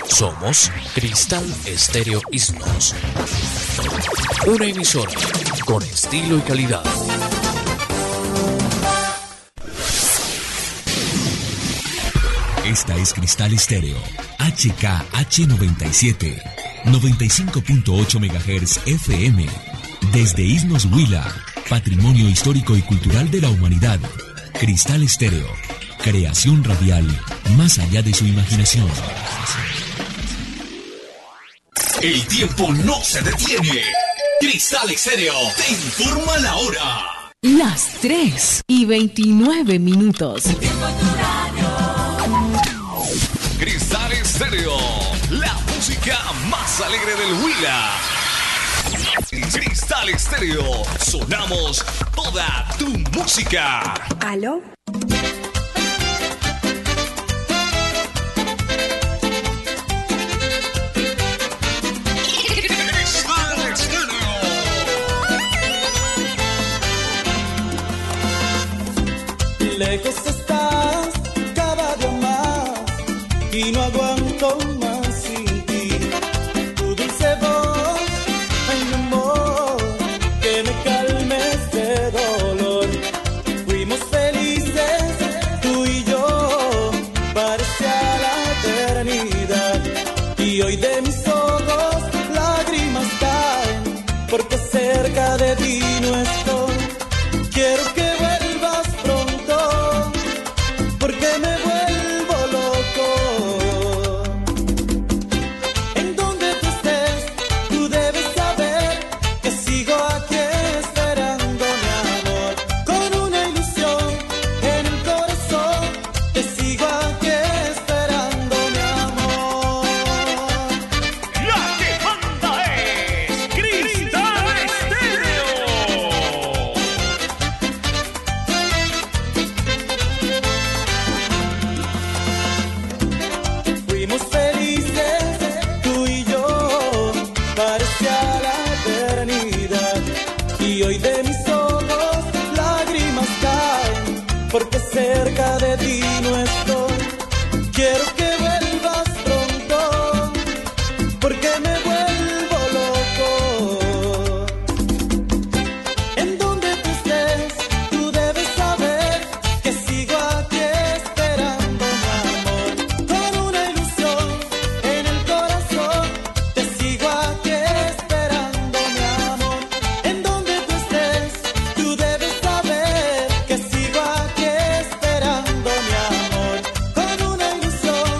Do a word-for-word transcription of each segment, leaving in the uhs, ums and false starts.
Somos Cristal Estéreo Isnos. Una emisora con estilo y calidad. Esta es Cristal Estéreo, H K H noventa y siete, noventa y cinco punto ocho megahertz F M. Desde Isnos Huila, Patrimonio Histórico y Cultural de la Humanidad. Cristal Estéreo, creación radial más allá de su imaginación. El tiempo no se detiene. Cristal Estéreo te informa la hora. Las tres y veintinueve minutos. Cristal Estéreo, la música más alegre del Huila. Cristal Estéreo, sonamos toda tu música. ¿Aló? Lejos estás cada día más y no aguanto más sin ti. Tu dulce voz, ay mi amor, que me calme este dolor. Fuimos felices, tú y yo, parecía la eternidad. Y hoy de mis ojos lágrimas caen, porque cerca de ti no estoy. Quiero que Que sigo aquí esperando mi amor, con una ilusión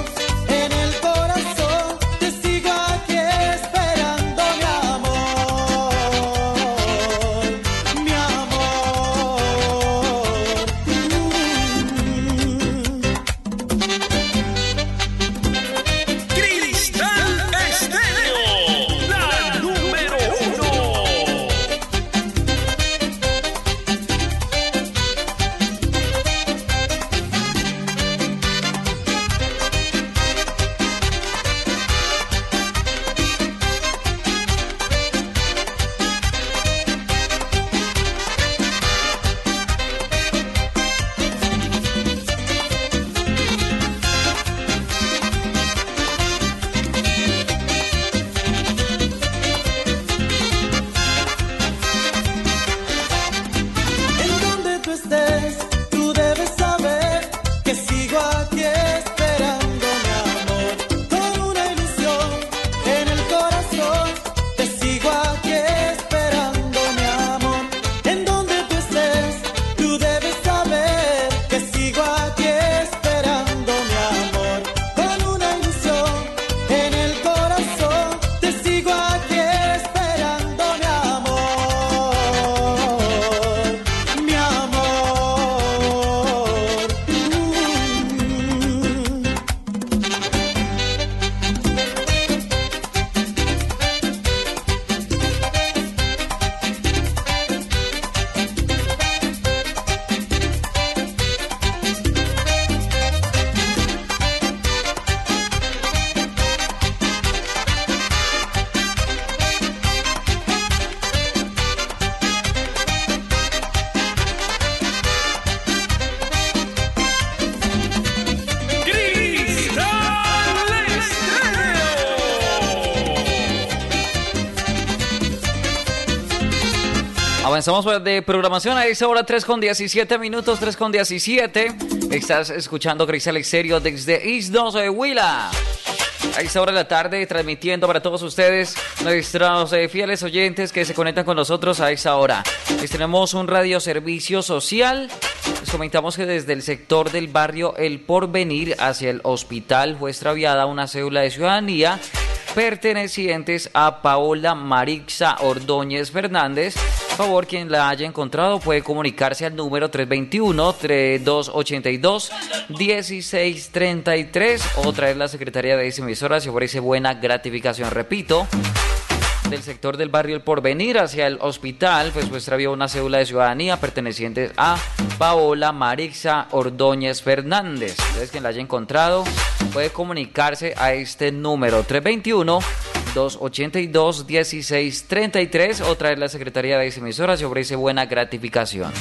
Comenzamos de programación a esa hora, tres con diecisiete minutos, tres con diecisiete. Estás escuchando Cristal Estéreo desde Isnos de Huila. A esta hora de la tarde, transmitiendo para todos ustedes, nuestros eh, fieles oyentes que se conectan con nosotros a esta hora. Les tenemos un radioservicio social. Les comentamos que desde el sector del barrio El Porvenir hacia el hospital fue extraviada una cédula de ciudadanía pertenecientes a Paola Marixa Ordóñez Fernández. Por favor, quien la haya encontrado puede comunicarse al número tres dos uno, tres dos ocho dos, uno seis tres tres o traer la secretaría de esa emisora si ofrece buena gratificación. Repito, del sector del barrio El Porvenir hacia el hospital, pues pues había una cédula de ciudadanía perteneciente a Paola Marixa Ordóñez Fernández. Entonces, quien la haya encontrado puede comunicarse a este número tres dos uno, dos ocho dos, uno seis tres tres o traer la secretaría de esa emisora si ofrece buena gratificación.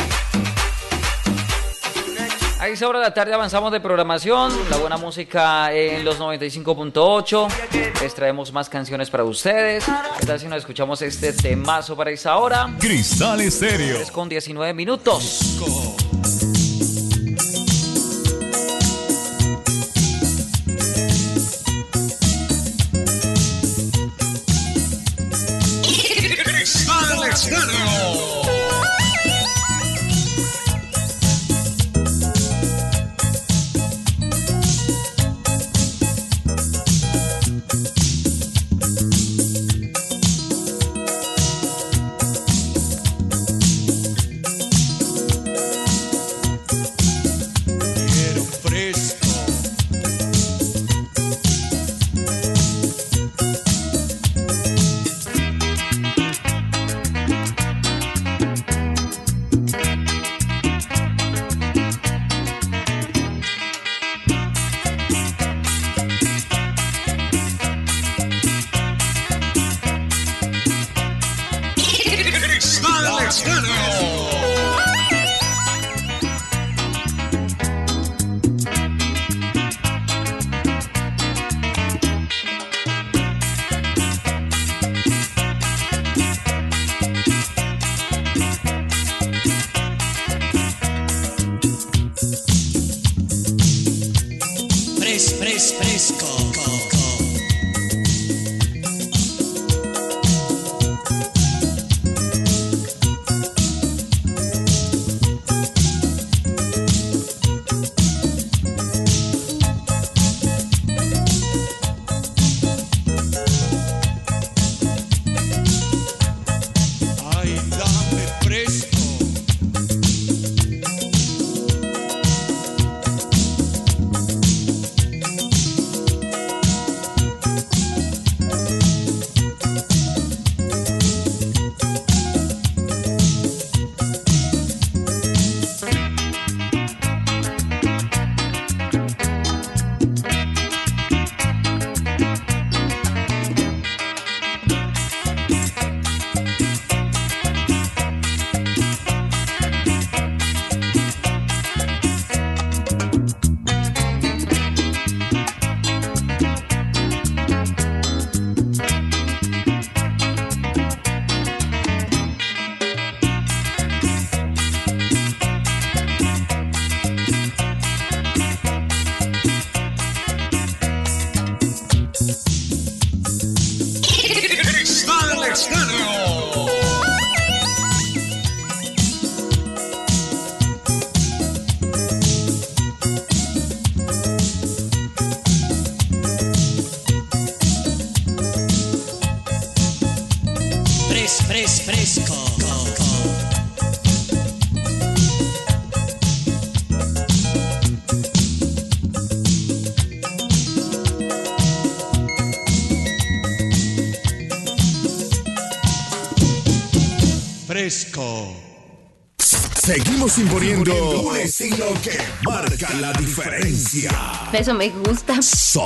A esa hora de la tarde avanzamos de programación, la buena música en los noventa y cinco punto ocho. Les traemos más canciones para ustedes. ¿Qué tal si nos escuchamos este temazo para esa hora? Cristal Estéreo. tres con diecinueve minutos. Cristal Estéreo. Seguimos imponiendo un estilo que marca la diferencia. Eso me gusta.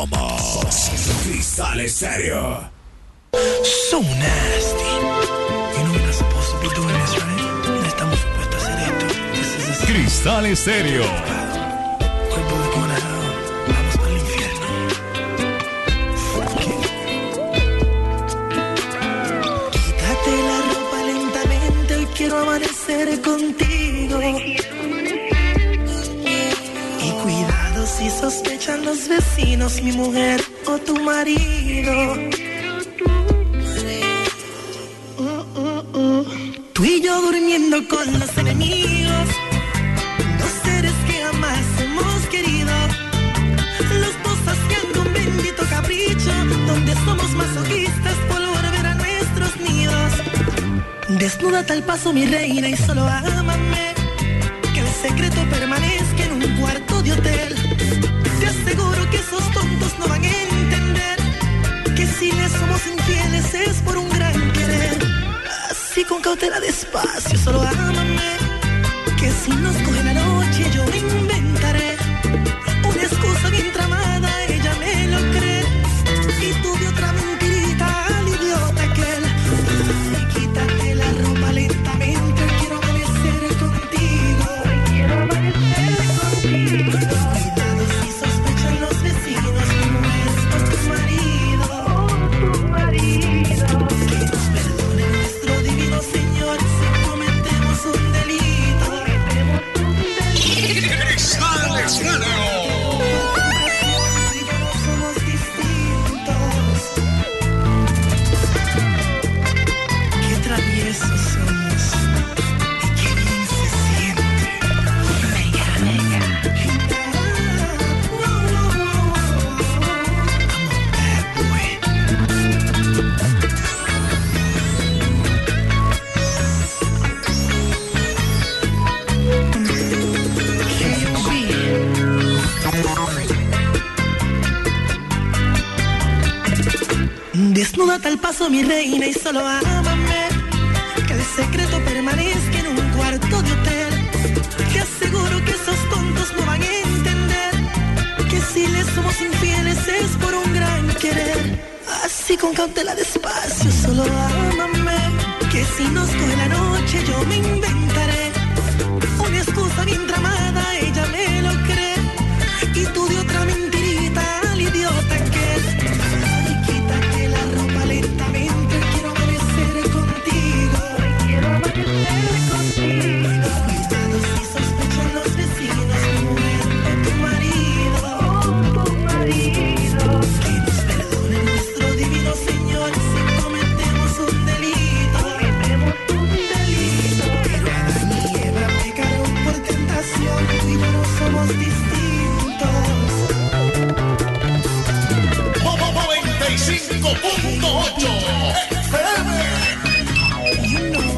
Somos Cristal Estéreo. So nasty. You know we're not supposed to be doing this, right? No estamos supuestos a hacer esto. This is a... Cristal Estéreo. We're both going to hell. Vamos para el infierno. Quítate la ropa lentamente, hoy que los vecinos, mi mujer o tu marido. Mm, mm, mm. Tú y yo durmiendo con los enemigos, dos seres que jamás hemos querido, los dos haciendo un bendito capricho, donde somos masoquistas por volver a nuestros nidos. Desnúdate al paso, mi reina, y solo ámame, que el secreto permanezca en un cuarto de hotel. Te aseguro que esos tontos no van a entender que si les somos infieles es por un gran querer. Así con cautela, despacio, solo ámame, que si nos coge la noche yo me inventaré una excusa bien tramada, ella me lo cree, y tú de otra mentirita al idiota aquel. Y quítate la ropa lentamente, quiero amanecer contigo, quiero amanecer contigo. Cuidado si sospechan los vecinos, mi mujer o tu marido, o tu marido. Que nos perdone nuestro divino Señor si cometemos un delito, cometemos un delito. Cristal Estéreo. Desnúdate al paso, mi reina, y solo ámame, que el secreto permanezca en un cuarto de hotel. Te aseguro que esos tontos no van a entender que si les somos infieles es por un gran querer. Así con cautela, despacio, solo ámame, que si nos coge la noche yo me inventaré una excusa bien tramada, ella me lo cree, y tú de otra mentirita al idiota que es. Lentamente quiero amanecer contigo, quiero amanecer contigo. Cuidado si sospechan los vecinos, mi mujer o tu marido, o tu marido. Que nos perdone nuestro divino Señor si cometemos un delito, cometemos un delito. Pero Adán y Eva pecaron por tentación, tú y yo no somos distintos. noventa y cinco punto ocho F M.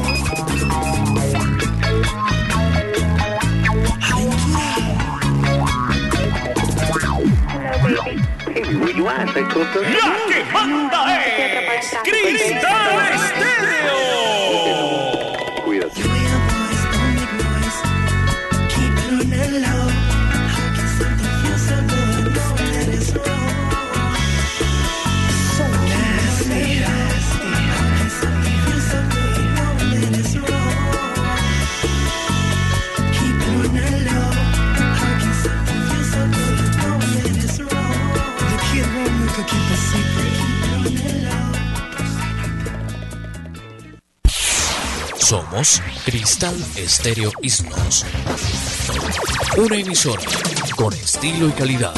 La que manda es Cristal Estéreo. Cuídate. Somos Cristal Estéreo Isnos. Una emisora con estilo y calidad.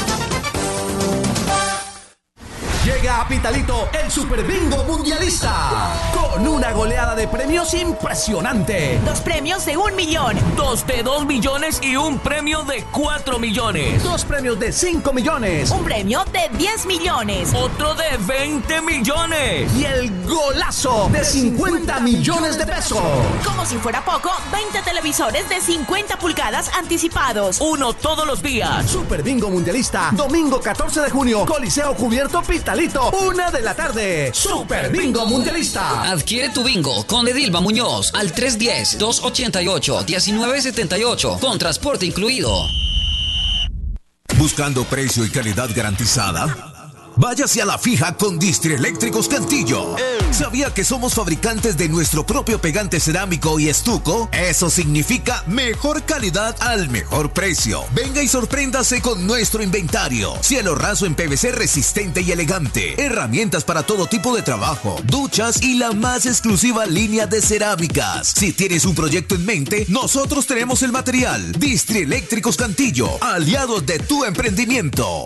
Llega a Pitalito el Super Bingo Mundialista con una goleada de premios impresionante. Dos premios de un millón, dos de dos millones y un premio de cuatro millones. Dos premios de cinco millones. Un premio de diez millones. Otro de veinte millones. Y el golazo de cincuenta millones de pesos. Como si fuera poco, veinte televisores de cincuenta pulgadas anticipados. Uno todos los días. Super Bingo Mundialista, domingo catorce de junio, Coliseo Cubierto Pitalito, una de la tarde. Super Bingo Mundialista. Adquiere tu bingo con Edilva Muñoz al tres uno cero, dos ocho ocho, uno nueve siete ocho con transporte incluido. ¿Buscando precio y calidad garantizada? Váyase a la fija con Distrieléctricos Cantillo. ¿Sabía que somos fabricantes de nuestro propio pegante cerámico y estuco? Eso significa mejor calidad al mejor precio. Venga y sorpréndase con nuestro inventario. Cielo raso en P V C resistente y elegante. Herramientas para todo tipo de trabajo. Duchas y la más exclusiva línea de cerámicas. Si tienes un proyecto en mente, nosotros tenemos el material. Distrieléctricos Cantillo, aliados de tu emprendimiento.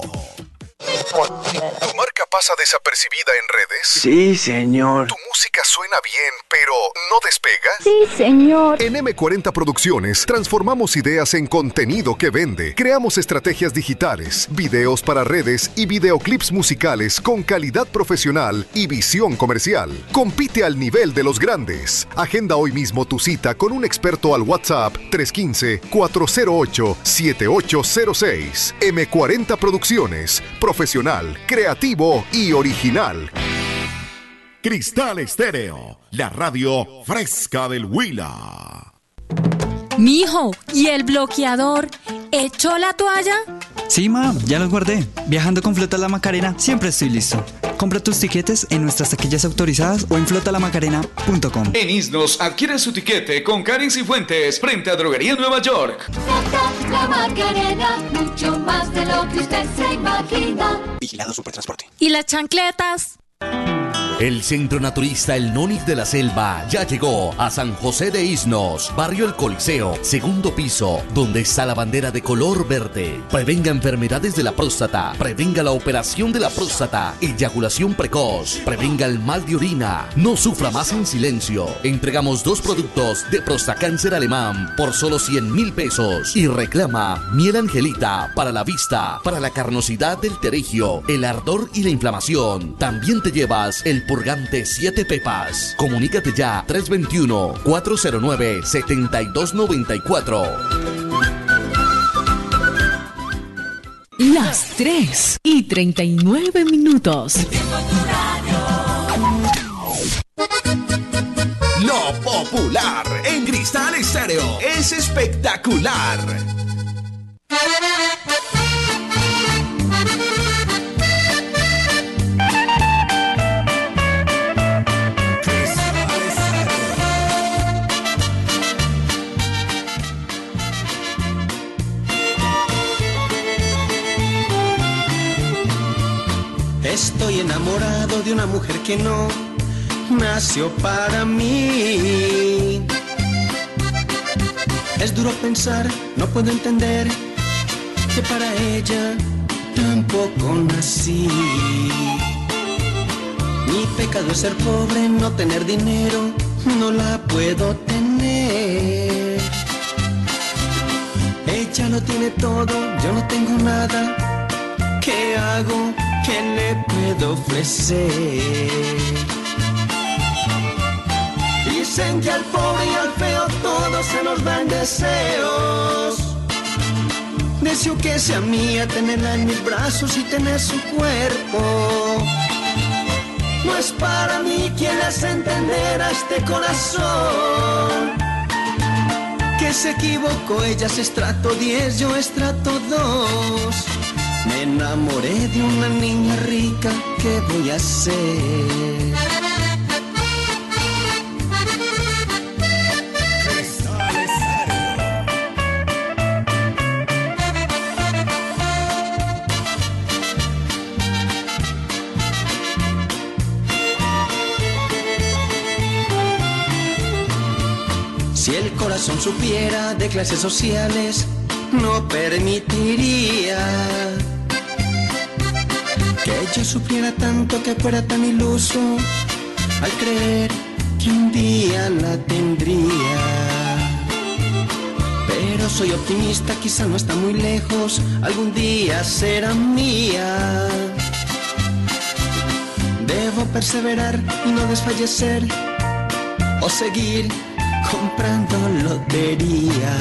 ¿Tu marca pasa desapercibida en redes? Sí, señor. ¿Tu música suena bien, pero no despega? Sí, señor. En eme cuarenta Producciones transformamos ideas en contenido que vende. Creamos estrategias digitales, videos para redes y videoclips musicales con calidad profesional y visión comercial. Compite al nivel de los grandes. Agenda hoy mismo tu cita con un experto al WhatsApp tres uno cinco, cuatro cero ocho, siete ocho cero seis. eme cuarenta Producciones. Profesional, creativo y original. Cristal Estéreo, la radio fresca del Huila. Mijo, ¿y el bloqueador? ¿Echó la toalla? Sí, ma, ya los guardé. Viajando con Flota La Macarena, siempre estoy listo. Compra tus tiquetes en nuestras taquillas autorizadas o en flota la macarena punto com. En Isnos, adquiere su tiquete con Karen Cifuentes frente a Droguería Nueva York. Flota La Macarena, mucho más de lo que usted se imagina. Vigilado Supertransporte. ¿Y las chancletas? El Centro Naturista El Nónic de la Selva ya llegó a San José de Isnos, Barrio El Coliseo, segundo piso, donde está la bandera de color verde. Prevenga enfermedades de la próstata, prevenga la operación de la próstata, eyaculación precoz, prevenga el mal de orina. No sufra más en silencio. Entregamos dos productos de Prostacáncer alemán por solo cien mil pesos y reclama miel Angelita para la vista, para la carnosidad del terigio, el ardor y la inflamación. También te llevas el purgante siete pepas. Comunícate ya tres dos uno, cuatro cero nueve, siete dos nueve cuatro. Las tres y treinta y nueve minutos. Lo popular en Cristal Estéreo es espectacular. Estoy enamorado de una mujer que no nació para mí. Es duro pensar, no puedo entender que para ella tampoco nací. Mi pecado es ser pobre, no tener dinero, no la puedo tener. Ella lo tiene todo, yo no tengo nada. ¿Qué hago? ¿Qué le puedo ofrecer? Dicen que al pobre y al feo todos se nos dan deseos. Deseo que sea mía, tenerla en mis brazos y tener su cuerpo. No es para mí quien hace entender a este corazón que se equivocó, ella es estrato diez, yo estrato dos. Me enamoré de una niña rica, ¿qué voy a hacer? Si el corazón supiera de clases sociales, no permitiría que ella sufriera tanto, que fuera tan iluso al creer que un día la tendría. Pero soy optimista, quizá no está muy lejos, algún día será mía. Debo perseverar y no desfallecer, o seguir comprando lotería.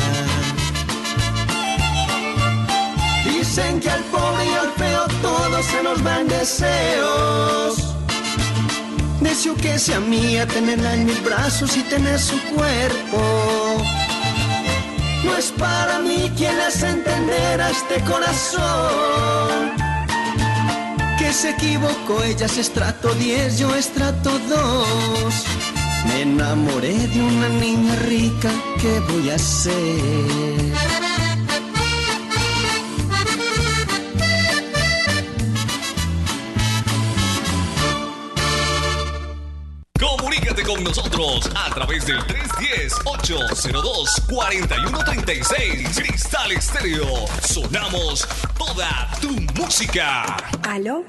Dicen que al pobre y al feo todos se nos dan deseos. Deseo que sea mía, tenerla en mis brazos y tener su cuerpo. No es para mí quien hace entender a este corazón que que se equivocó, ella es estrato diez, yo estrato dos. Me enamoré de una niña rica, ¿qué voy a hacer? Comunícate con nosotros a través del tres uno cero, ocho cero dos, cuatro uno tres seis. Cristal Estéreo. Sonamos toda tu música. ¿Aló?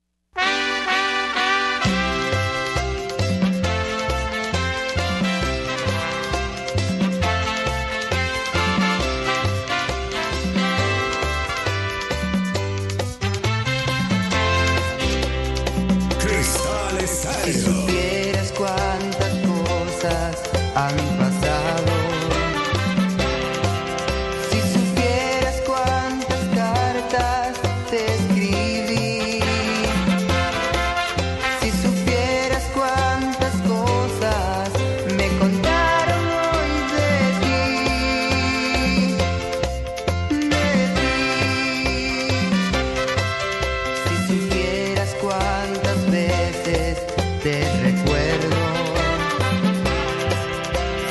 Cristal Estéreo. Si supieras cuántas cosas han pasado, si supieras cuántas cartas te escribí, si supieras cuántas cosas me contaron hoy de ti, de ti, si supieras cuántas veces te recuerdo,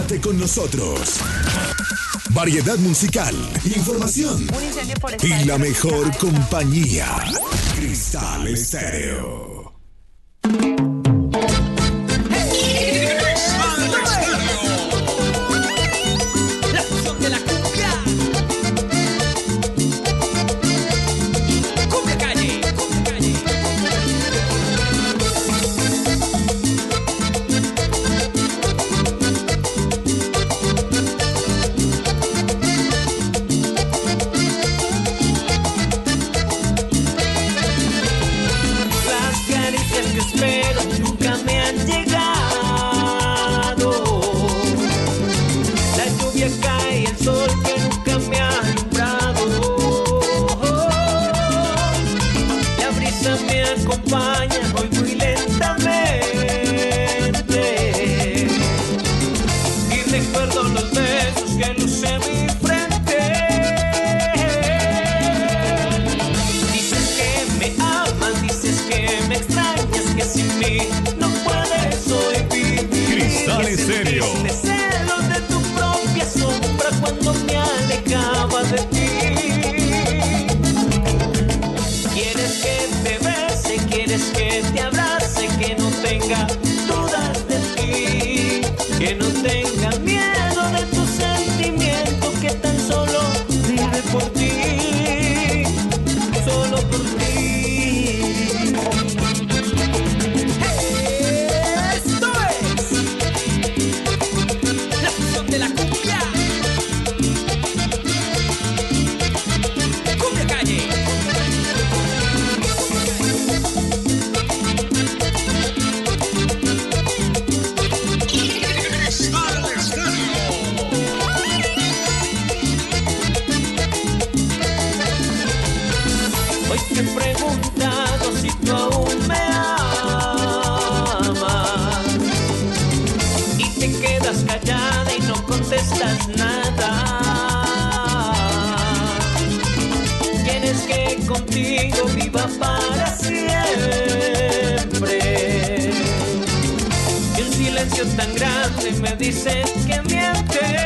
Quédate con nosotros. Variedad musical, información y la mejor compañía. Cristal Estéreo. La fusión de la cumbia. Cumbia calle, cumbia calle. Las caricias que espero nunca me han llegado. La lluvia cae, el sol que nunca me ha alumbrado. La brisa me acompaña hoy muy lentamente. Y recuerdo los besos que luce mi frente. Dices que me amas, dices que me extrañas, que sin mí no puedes hoy vivir. Cristal Estéreo. De celos de tu propia sombra cuando me alejaba de ti. Quieres que te bese, quieres que te abrace, que no tenga dudas de ti, que no tenga miedo de tu sentimiento, que tan solo vive por ti, solo por ti. Esto es la fusión de la cumbia. Cumbia calle. Hoy te he preguntado si tú aún me amas y te quedas callada y no contestas nada. Quieres que contigo viva para siempre y un silencio tan grande me dice que mientes.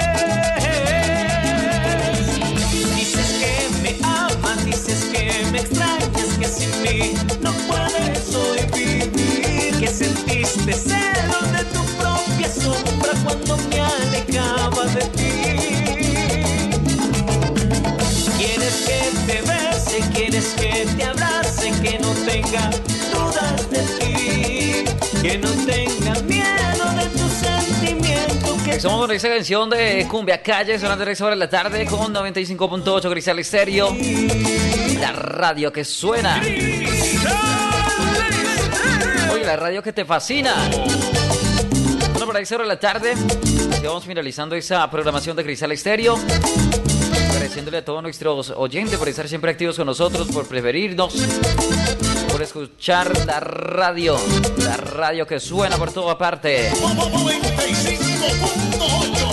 Dices que me amas, dices que me extrañas, que sin mí no puedes hoy vivir, que sentiste celos de tu propia sombra cuando me alejaba de ti. Quieres que te bese, quieres que te abrace, que no tenga dudas de ti, que no tenga miedo de tu sentimiento. Que Estamos con esta canción de Cumbia Calle, sonando tres horas de la tarde con noventa y cinco punto ocho Cristal Estéreo, la radio que suena. Oye, la radio que te fascina. Bueno, para esta hora de la tarde, así vamos finalizando esa programación de Cristal Estéreo. Agradeciéndole a todos nuestros oyentes por estar siempre activos con nosotros, por preferirnos, por escuchar la radio, la radio que suena por toda parte. noventa y cinco punto ocho.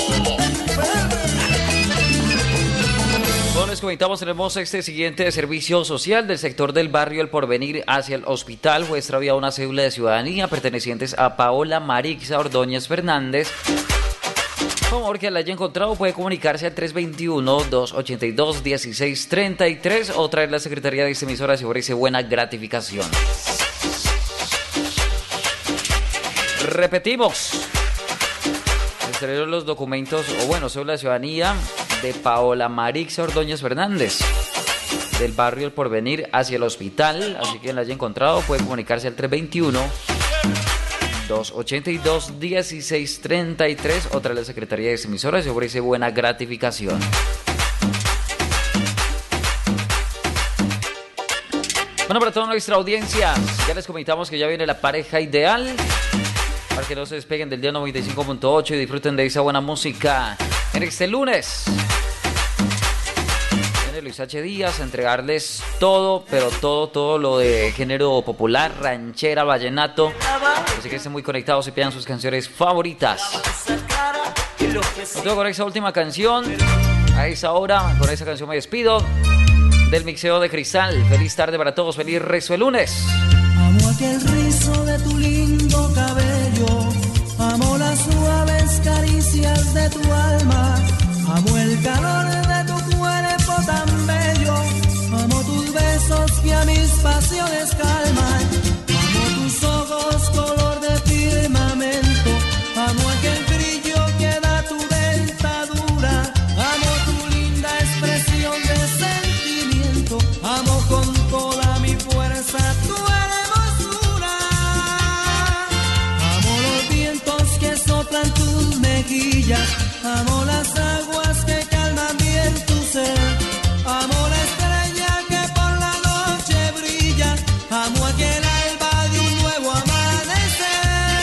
Bueno, les comentamos, tenemos este siguiente servicio social del sector del barrio El Porvenir hacia el hospital. Fue extraviada una cédula de ciudadanía pertenecientes a Paola Marixa Ordóñez Fernández. Por favor, que la haya encontrado, puede comunicarse al tres dos uno, dos ocho dos, uno seis tres tres o traer la secretaría de esta emisora si ofrece buena gratificación. Repetimos. Extraer los documentos, o bueno, sobre la ciudadanía de Paola Marixa Ordóñez Fernández, del barrio El Porvenir hacia el hospital. Así que la haya encontrado, puede comunicarse al tres dos uno, dos ocho dos, uno seis tres tres o traer la secretaría de esta emisora si ofrece buena gratificación. Bueno, para toda nuestra audiencia, ya les comentamos que ya viene la pareja ideal, para que no se despeguen del día noventa y cinco punto ocho y disfruten de esa buena música en este lunes. Viene Luis H. Díaz a entregarles todo, pero todo, todo lo de género popular, ranchera, vallenato. Así que estén muy conectados y pidan sus canciones favoritas. Luego con esa última canción, a esa hora, con esa canción me despido del mixeo de Cristal. Feliz tarde para todos, feliz resto de lunes. Amo aquel rizo de tu lindo cabello, amo las suaves caricias caricias de tu alma, amo el calor de tu cuerpo tan bello, amo tus besos que a mis pasiones calman, amo tus ojos color de firmamento, amo aquel brillo que da tu dentadura, amo tu linda expresión de sentimiento, amo con toda mi fuerza tu hermosura, amo los vientos que soplan tus mejillas, amo las aguas que calman bien tu ser, amo la estrella que por la noche brilla, amo aquel alba de un nuevo amanecer.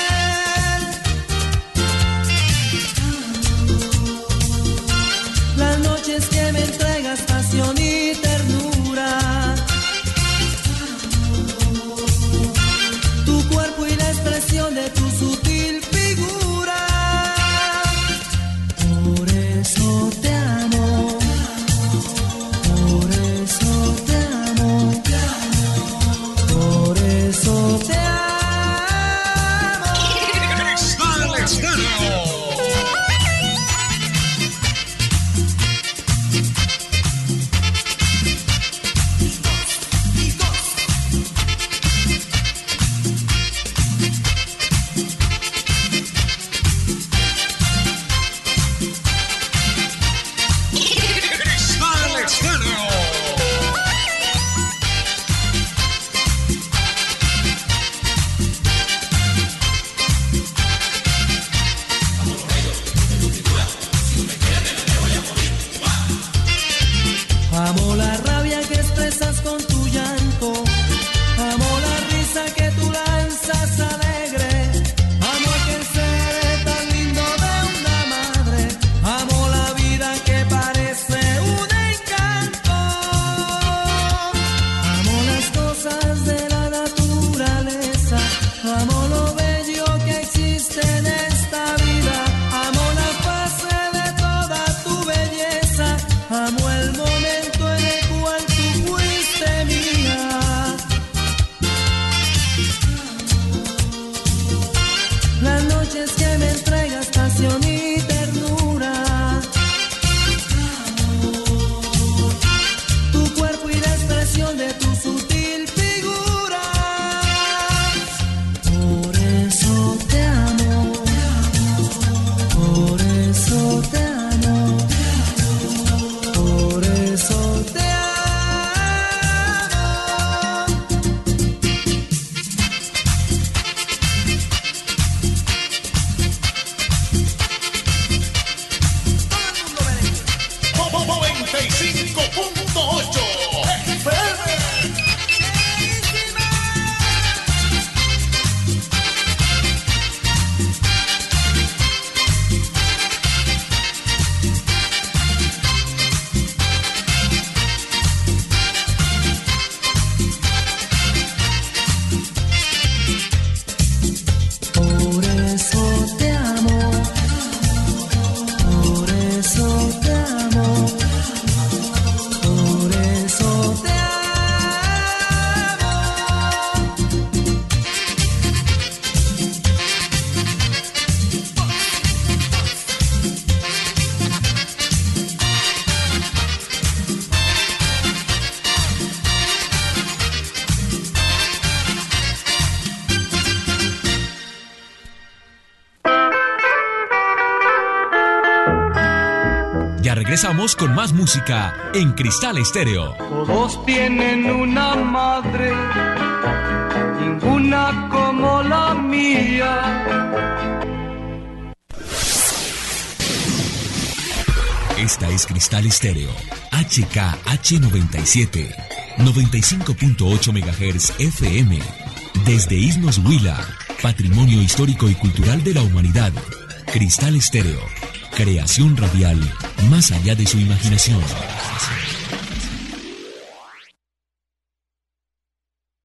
Las noches que me entregas pasión y ternura, tu cuerpo y la expresión de tu sutil figura. Por eso te amo, por eso te amo, por eso te amo. Amo la rabia que expresas con tu llanto, amo la risa que tú lanzas alegre, amo aquel ser tan lindo de una madre, amo la vida que parece un encanto, amo las cosas de la naturaleza, amo lo bello que existe en esta vida, amo la fase de toda tu belleza, amo el momento en el cual tú fuiste mía. Las noches que me entregas pasión y ternura, tu cuerpo y la expresión de tu sutil figura. Por eso te amo, por eso te amo, por eso te amo. noventa y cinco punto ocho F M. Por eso te amo, por eso te amo, por eso te amo. Ya regresamos con más música en Cristal Estéreo. Todos tienen una madre, ninguna como la mía. Esta es Cristal Estéreo, H K H noventa y siete, noventa y cinco punto ocho megahertz F M, desde Isnos Huila, Patrimonio Histórico y Cultural de la Humanidad. Cristal Estéreo, creación radial más allá de su imaginación.